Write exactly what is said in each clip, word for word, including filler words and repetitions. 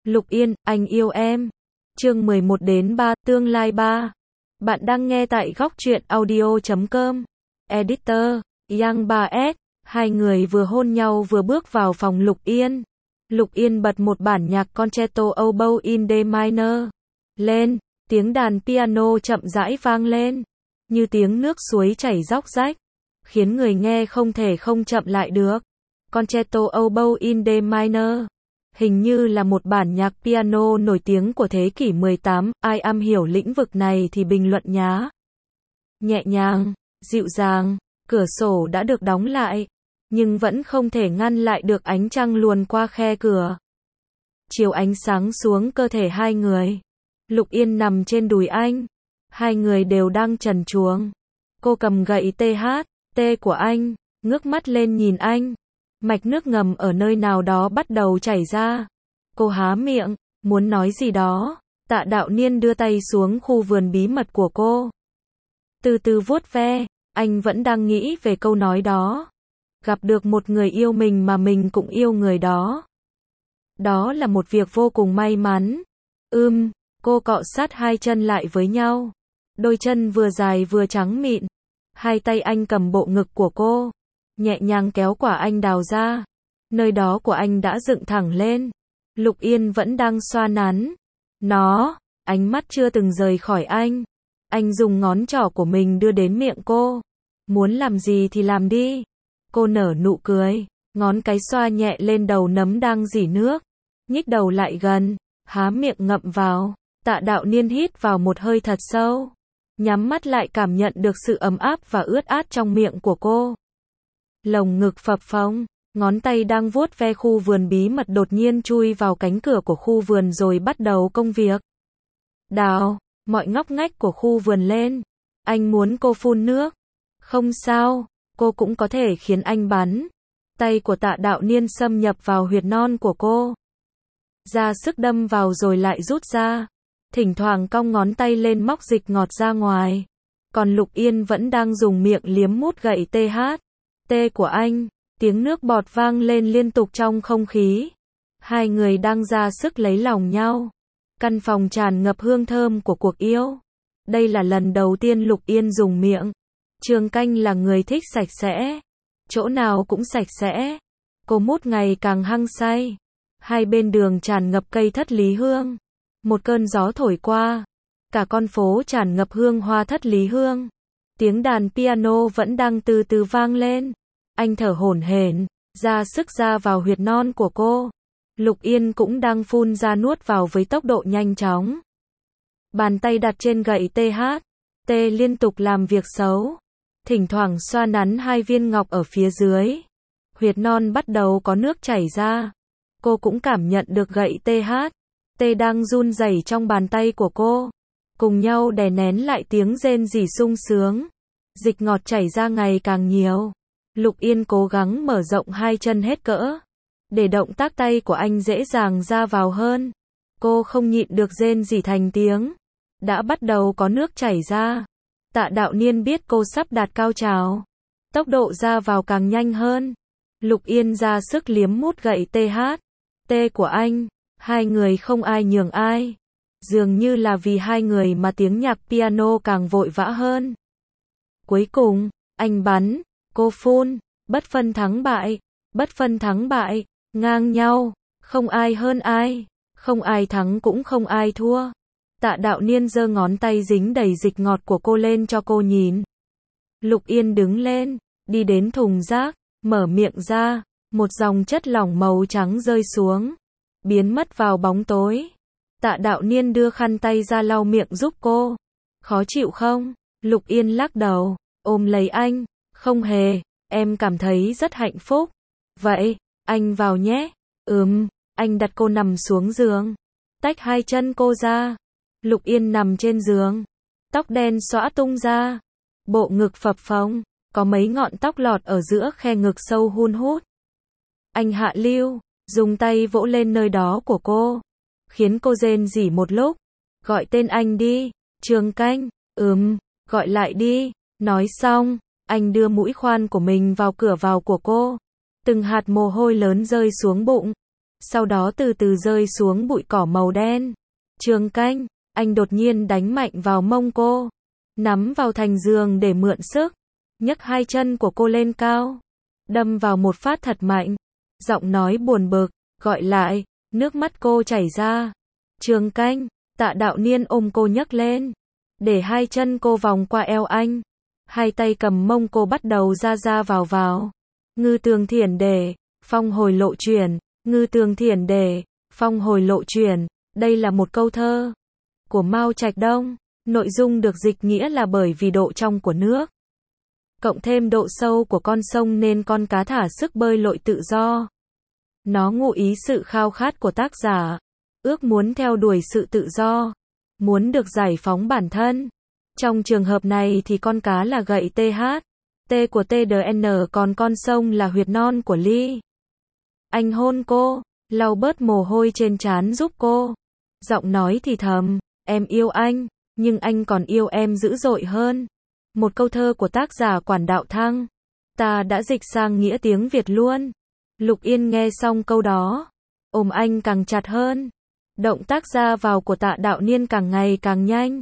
Lục Yên, anh yêu em. Chương mười một đến ba, tương lai ba. Bạn đang nghe tại góc truyện audio chấm com. Editor, Yang ba S. Hai người vừa hôn nhau vừa bước vào phòng Lục Yên. Lục Yên bật một bản nhạc Concerto Oboe in D minor lên, tiếng đàn piano chậm rãi vang lên, như tiếng nước suối chảy róc rách, khiến người nghe không thể không chậm lại được. Concerto Oboe in D minor hình như là một bản nhạc piano nổi tiếng của thế kỷ mười tám, ai am hiểu lĩnh vực này thì bình luận nhá. Nhẹ nhàng, dịu dàng, cửa sổ đã được đóng lại, nhưng vẫn không thể ngăn lại được ánh trăng luồn qua khe cửa, chiếu ánh sáng xuống cơ thể hai người. Lục Yên nằm trên đùi anh, hai người đều đang trần truồng. Cô cầm gậy tê hát, tê của anh, ngước mắt lên nhìn anh. Mạch nước ngầm ở nơi nào đó bắt đầu chảy ra. Cô há miệng, muốn nói gì đó. Tạ Đạo Niên đưa tay xuống khu vườn bí mật của cô, từ từ vuốt ve. Anh vẫn đang nghĩ về câu nói đó. Gặp được một người yêu mình mà mình cũng yêu người đó, đó là một việc vô cùng may mắn. Ưm, cô cọ sát hai chân lại với nhau. Đôi chân vừa dài vừa trắng mịn. Hai tay anh cầm bộ ngực của cô, nhẹ nhàng kéo quả anh đào ra. Nơi đó của anh đã dựng thẳng lên. Lục Yên vẫn đang xoa nắn nó, ánh mắt chưa từng rời khỏi anh. Anh dùng ngón trỏ của mình đưa đến miệng cô. Muốn làm gì thì làm đi. Cô nở nụ cười, ngón cái xoa nhẹ lên đầu nấm đang rỉ nước. Nhích đầu lại gần, há miệng ngậm vào. Tạ Đạo Niên hít vào một hơi thật sâu, nhắm mắt lại cảm nhận được sự ấm áp và ướt át trong miệng của cô. Lồng ngực phập phồng, ngón tay đang vuốt ve khu vườn bí mật đột nhiên chui vào cánh cửa của khu vườn rồi bắt đầu công việc đào mọi ngóc ngách của khu vườn lên. Anh muốn cô phun nước. Không sao, cô cũng có thể khiến anh bắn. Tay của Tạ Đạo Niên xâm nhập vào huyệt non của cô, ra sức đâm vào rồi lại rút ra, thỉnh thoảng cong ngón tay lên móc dịch ngọt ra ngoài. Còn Lục Yên vẫn đang dùng miệng liếm mút gậy tê hát, tê của anh. Tiếng nước bọt vang lên liên tục trong không khí. Hai người đang ra sức lấy lòng nhau. Căn phòng tràn ngập hương thơm của cuộc yêu. Đây là lần đầu tiên Lục Yên dùng miệng. Trường Canh là người thích sạch sẽ, chỗ nào cũng sạch sẽ. Cô mút ngày càng hăng say. Hai bên đường tràn ngập cây thất lý hương. Một cơn gió thổi qua, cả con phố tràn ngập hương hoa thất lý hương. Tiếng đàn piano vẫn đang từ từ vang lên. Anh thở hổn hển, ra sức ra vào huyệt non của cô. Lục Yên cũng đang phun ra nuốt vào với tốc độ nhanh chóng. Bàn tay đặt trên gậy tê hát, tê liên tục làm việc xấu, thỉnh thoảng xoa nắn hai viên ngọc ở phía dưới. Huyệt non bắt đầu có nước chảy ra. Cô cũng cảm nhận được gậy tê hát, tê đang run rẩy trong bàn tay của cô. Cùng nhau đè nén lại tiếng rên rỉ sung sướng. Dịch ngọt chảy ra ngày càng nhiều. Lục Yên cố gắng mở rộng hai chân hết cỡ, để động tác tay của anh dễ dàng ra vào hơn. Cô không nhịn được rên rỉ thành tiếng. Đã bắt đầu có nước chảy ra. Tạ Đạo Niên biết cô sắp đạt cao trào, tốc độ ra vào càng nhanh hơn. Lục Yên ra sức liếm mút gậy tê hát, tê của anh. Hai người không ai nhường ai. Dường như là vì hai người mà tiếng nhạc piano càng vội vã hơn. Cuối cùng, anh bắn, cô phun, bất phân thắng bại, bất phân thắng bại, ngang nhau, không ai hơn ai, không ai thắng cũng không ai thua. Tạ Đạo Niên giơ ngón tay dính đầy dịch ngọt của cô lên cho cô nhìn. Lục Yên đứng lên, đi đến thùng rác, mở miệng ra, một dòng chất lỏng màu trắng rơi xuống, biến mất vào bóng tối. Tạ Đạo Niên đưa khăn tay ra lau miệng giúp cô. Khó chịu không? Lục Yên lắc đầu, ôm lấy anh. Không hề, em cảm thấy rất hạnh phúc. Vậy, anh vào nhé. Ừm, anh đặt cô nằm xuống giường, tách hai chân cô ra. Lục Yên nằm trên giường, tóc đen xõa tung ra, bộ ngực phập phồng, có mấy ngọn tóc lọt ở giữa khe ngực sâu hun hút. Anh hạ lưu, dùng tay vỗ lên nơi đó của cô, khiến cô rên rỉ một lúc. Gọi tên anh đi, Trường Canh. Ừm, gọi lại đi. Nói xong, anh đưa mũi khoan của mình vào cửa vào của cô. Từng hạt mồ hôi lớn rơi xuống bụng. sau đó từ từ rơi xuống bụi cỏ màu đen. Trường Canh, anh đột nhiên đánh mạnh vào mông cô, nắm vào thành giường để mượn sức, nhấc hai chân của cô lên cao, đâm vào một phát thật mạnh. Giọng nói buồn bực, gọi lại, nước mắt cô chảy ra. Trường Canh, Tạ Đạo Niên ôm cô nhấc lên, để hai chân cô vòng qua eo anh, hai tay cầm mông cô bắt đầu ra ra vào vào. Ngư tường thiển để, phong hồi lộ chuyển, ngư tường thiển để, phong hồi lộ chuyển, đây là một câu thơ của Mao Trạch Đông, nội dung được dịch nghĩa là bởi vì độ trong của nước, cộng thêm độ sâu của con sông nên con cá thả sức bơi lội tự do. Nó ngụ ý sự khao khát của tác giả, ước muốn theo đuổi sự tự do, muốn được giải phóng bản thân. Trong trường hợp này thì con cá là gậy tê hát, T của tê đê en, còn con sông là huyệt non của Ly. Anh hôn cô, lau bớt mồ hôi trên trán giúp cô. Giọng nói thì thầm, em yêu anh, nhưng anh còn yêu em dữ dội hơn. Một câu thơ của tác giả Quản Đạo Thăng. Ta đã dịch sang nghĩa tiếng Việt luôn. Lục Yên nghe xong câu đó, ôm anh càng chặt hơn. Động tác ra vào của Tạ Đạo Niên càng ngày càng nhanh.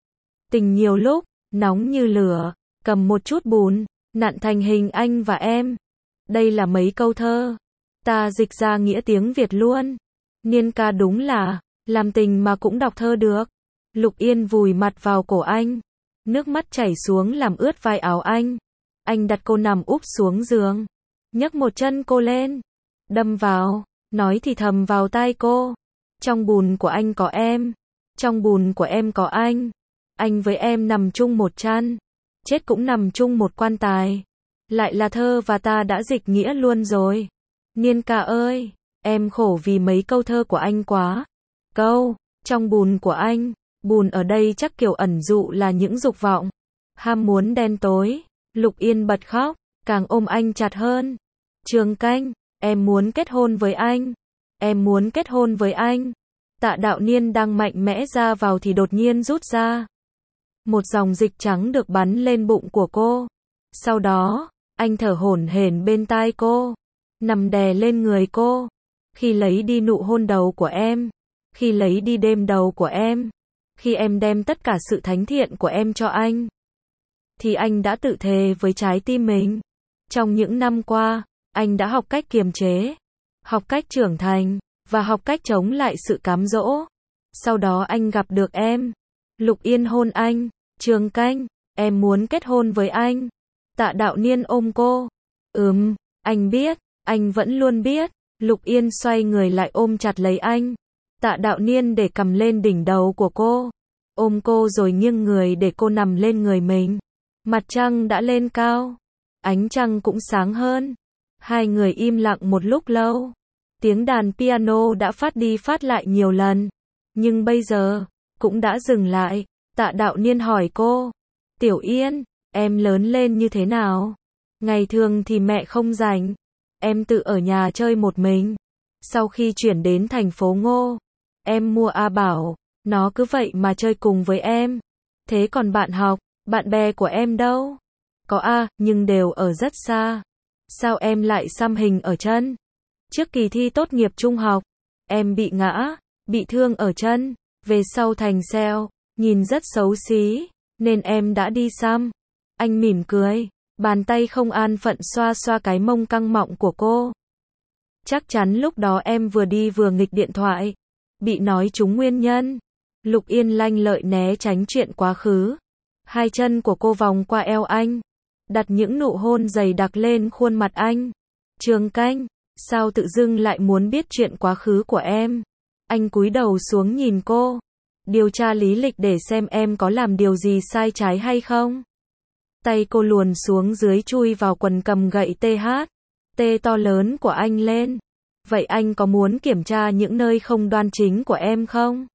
Tình nhiều lúc, nóng như lửa, cầm một chút bùn, nặn thành hình anh và em. Đây là mấy câu thơ. Ta dịch ra nghĩa tiếng Việt luôn. Niên ca đúng là, làm tình mà cũng đọc thơ được. Lục Yên vùi mặt vào cổ anh. Nước mắt chảy xuống làm ướt vai áo anh. Anh đặt cô nằm úp xuống giường, nhấc một chân cô lên, đâm vào, nói thì thầm vào tai cô. Trong bùn của anh có em, trong bùn của em có anh. Anh với em nằm chung một chăn, chết cũng nằm chung một quan tài. Lại là thơ và ta đã dịch nghĩa luôn rồi. Niên ca ơi, em khổ vì mấy câu thơ của anh quá. Câu, trong bùn của anh, bùn ở đây chắc kiểu ẩn dụ là những dục vọng, ham muốn đen tối. Lục Yên bật khóc, càng ôm anh chặt hơn. Trường Canh, em muốn kết hôn với anh. Em muốn kết hôn với anh. Tạ Đạo Niên đang mạnh mẽ ra vào thì đột nhiên rút ra. Một dòng dịch trắng được bắn lên bụng của cô. Sau đó, anh thở hổn hển bên tai cô, nằm đè lên người cô. Khi lấy đi nụ hôn đầu của em, khi lấy đi đêm đầu của em, khi em đem tất cả sự thánh thiện của em cho anh, thì anh đã tự thề với trái tim mình. Trong những năm qua, anh đã học cách kiềm chế, học cách trưởng thành, và học cách chống lại sự cám dỗ. Sau đó anh gặp được em. Lục Yên hôn anh. Trường Canh, em muốn kết hôn với anh. Tạ Đạo Niên ôm cô. Ừm, anh biết, anh vẫn luôn biết. Lục Yên xoay người lại ôm chặt lấy anh. Tạ Đạo Niên để cầm lên đỉnh đầu của cô, ôm cô rồi nghiêng người để cô nằm lên người mình. Mặt trăng đã lên cao, ánh trăng cũng sáng hơn. Hai người im lặng một lúc lâu. Tiếng đàn piano đã phát đi phát lại nhiều lần, nhưng bây giờ cũng đã dừng lại. Tạ Đạo Niên hỏi cô, Tiểu Yên, em lớn lên như thế nào? Ngày thường thì mẹ không rảnh, em tự ở nhà chơi một mình. Sau khi chuyển đến thành phố Ngô, em mua A Bảo, nó cứ vậy mà chơi cùng với em. Thế còn bạn học, bạn bè của em đâu? Có A, nhưng đều ở rất xa. Sao em lại xăm hình ở chân? Trước kỳ thi tốt nghiệp trung học, em bị ngã, bị thương ở chân, về sau thành sẹo, nhìn rất xấu xí, nên em đã đi xăm. Anh mỉm cười, bàn tay không an phận xoa xoa cái mông căng mọng của cô. Chắc chắn lúc đó em vừa đi vừa nghịch điện thoại, bị nói trúng nguyên nhân. Lục Yên lanh lợi né tránh chuyện quá khứ. Hai chân của cô vòng qua eo anh, đặt những nụ hôn dày đặc lên khuôn mặt anh. Trường Canh, sao tự dưng lại muốn biết chuyện quá khứ của em? Anh cúi đầu xuống nhìn cô, điều tra lý lịch để xem em có làm điều gì sai trái hay không. Tay cô luồn xuống dưới chui vào quần cầm gậy tê hát, tê to lớn của anh lên. Vậy anh có muốn kiểm tra những nơi không đoan chính của em không?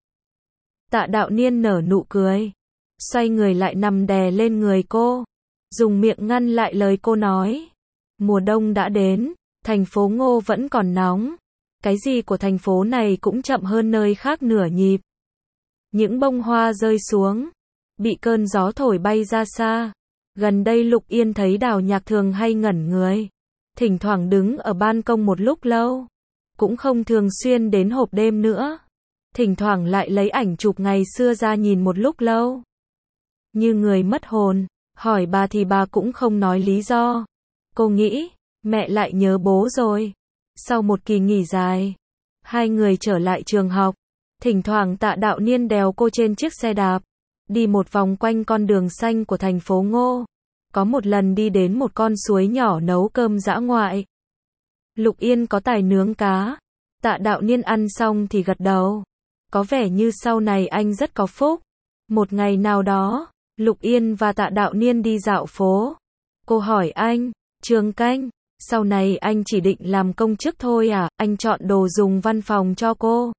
Tạ Đạo Niên nở nụ cười, xoay người lại nằm đè lên người cô, dùng miệng ngăn lại lời cô nói. Mùa đông đã đến, thành phố Ngô vẫn còn nóng. Cái gì của thành phố này cũng chậm hơn nơi khác nửa nhịp. Những bông hoa rơi xuống, bị cơn gió thổi bay ra xa. Gần đây Lục Yên thấy Đào Nhạc thường hay ngẩn người, thỉnh thoảng đứng ở ban công một lúc lâu, cũng không thường xuyên đến hộp đêm nữa. Thỉnh thoảng lại lấy ảnh chụp ngày xưa ra nhìn một lúc lâu. Như người mất hồn, hỏi bà thì bà cũng không nói lý do. Cô nghĩ, mẹ lại nhớ bố rồi. Sau một kỳ nghỉ dài, hai người trở lại trường học. Thỉnh thoảng Tạ Đạo Niên đèo cô trên chiếc xe đạp, đi một vòng quanh con đường xanh của thành phố Ngô. Có một lần đi đến một con suối nhỏ nấu cơm dã ngoại. Lục Yên có tài nướng cá. Tạ Đạo Niên ăn xong thì gật đầu. Có vẻ như sau này anh rất có phúc. Một ngày nào đó, Lục Yên và Tạ Đạo Niên đi dạo phố. Cô hỏi anh, Trường Canh, sau này anh chỉ định làm công chức thôi à? Anh chọn đồ dùng văn phòng cho cô.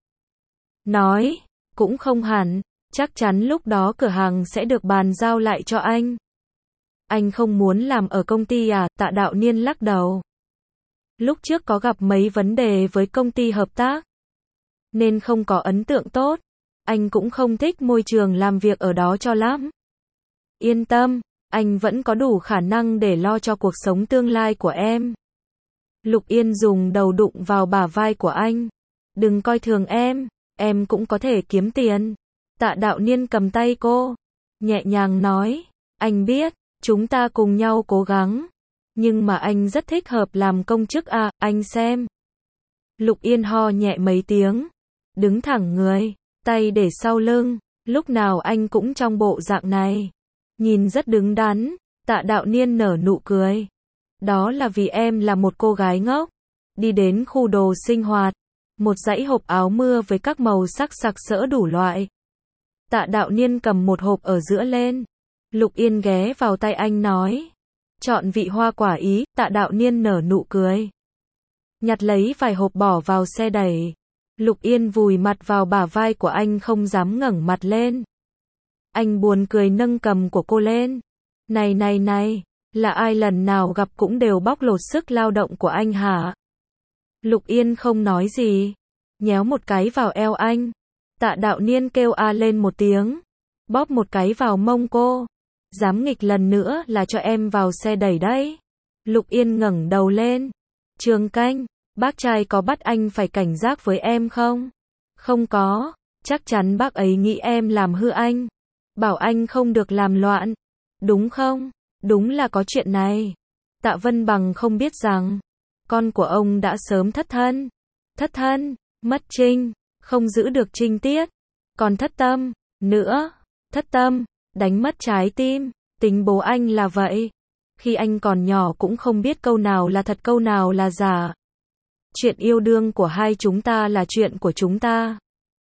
Nói, cũng không hẳn, chắc chắn lúc đó cửa hàng sẽ được bàn giao lại cho anh. Anh không muốn làm ở công ty à? Tạ Đạo Niên lắc đầu. Lúc trước có gặp mấy vấn đề với công ty hợp tác, nên không có ấn tượng tốt. Anh cũng không thích môi trường làm việc ở đó cho lắm. Yên tâm, anh vẫn có đủ khả năng để lo cho cuộc sống tương lai của em. Lục Yên dùng đầu đụng vào bả vai của anh. Đừng coi thường em, em cũng có thể kiếm tiền. Tạ Đạo Niên cầm tay cô, nhẹ nhàng nói, anh biết, chúng ta cùng nhau cố gắng. Nhưng mà anh rất thích hợp làm công chức à, anh xem. Lục Yên ho nhẹ mấy tiếng, đứng thẳng người, tay để sau lưng, lúc nào anh cũng trong bộ dạng này. Nhìn rất đứng đắn. Tạ Đạo Niên nở nụ cười. Đó là vì em là một cô gái ngốc. Đi đến khu đồ sinh hoạt, một dãy hộp áo mưa với các màu sắc sặc sỡ đủ loại. Tạ Đạo Niên cầm một hộp ở giữa lên. Lục Yên ghé vào tay anh nói, chọn vị hoa quả Ý. Tạ Đạo Niên nở nụ cười, nhặt lấy vài hộp bỏ vào xe đẩy. Lục Yên vùi mặt vào bả vai của anh không dám ngẩng mặt lên. Anh buồn cười nâng cầm của cô lên. Này này này, là ai lần nào gặp cũng đều bóc lột sức lao động của anh hả? Lục Yên không nói gì, nhéo một cái vào eo anh. Tạ Đạo Niên kêu a lên một tiếng, bóp một cái vào mông cô. Dám nghịch lần nữa là cho em vào xe đẩy đấy. Lục Yên ngẩng đầu lên. Trường Canh, bác trai có bắt anh phải cảnh giác với em không? Không có, chắc chắn bác ấy nghĩ em làm hư anh. Bảo anh không được làm loạn. Đúng không? Đúng là có chuyện này. Tạ Vân Bằng không biết rằng, con của ông đã sớm thất thân. Thất thân, mất trinh, không giữ được trinh tiết. Còn thất tâm, nữa. Thất tâm, đánh mất trái tim. Tính bố anh là vậy. Khi anh còn nhỏ cũng không biết câu nào là thật câu nào là giả. Chuyện yêu đương của hai chúng ta là chuyện của chúng ta.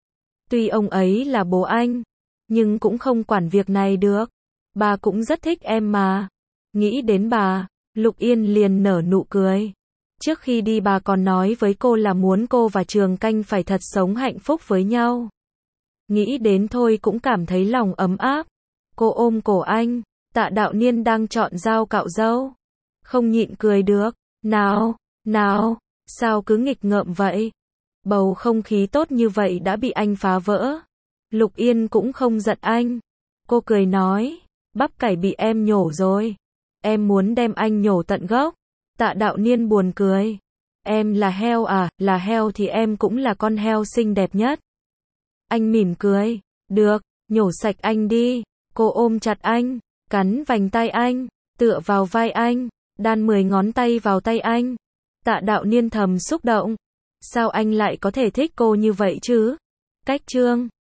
Tuy ông ấy là bố anh, nhưng cũng không quản việc này được. Bà cũng rất thích em mà. Nghĩ đến bà, Lục Yên liền nở nụ cười. Trước khi đi bà còn nói với cô là muốn cô và Trường Canh phải thật sống hạnh phúc với nhau. Nghĩ đến thôi cũng cảm thấy lòng ấm áp. Cô ôm cổ anh. Tạ Đạo Niên đang chọn dao cạo râu, không nhịn cười được. Nào, nào, sao cứ nghịch ngợm vậy? Bầu không khí tốt như vậy đã bị anh phá vỡ. Lục Yên cũng không giận anh. Cô cười nói, bắp cải bị em nhổ rồi. Em muốn đem anh nhổ tận gốc. Tạ Đạo Niên buồn cười. Em là heo à? Là heo thì em cũng là con heo xinh đẹp nhất. Anh mỉm cười. Được, nhổ sạch anh đi. Cô ôm chặt anh, cắn vành tay anh, tựa vào vai anh, đan mười ngón tay vào tay anh. Tạ Đạo Niên thầm xúc động. Sao anh lại có thể thích cô như vậy chứ? Cách chương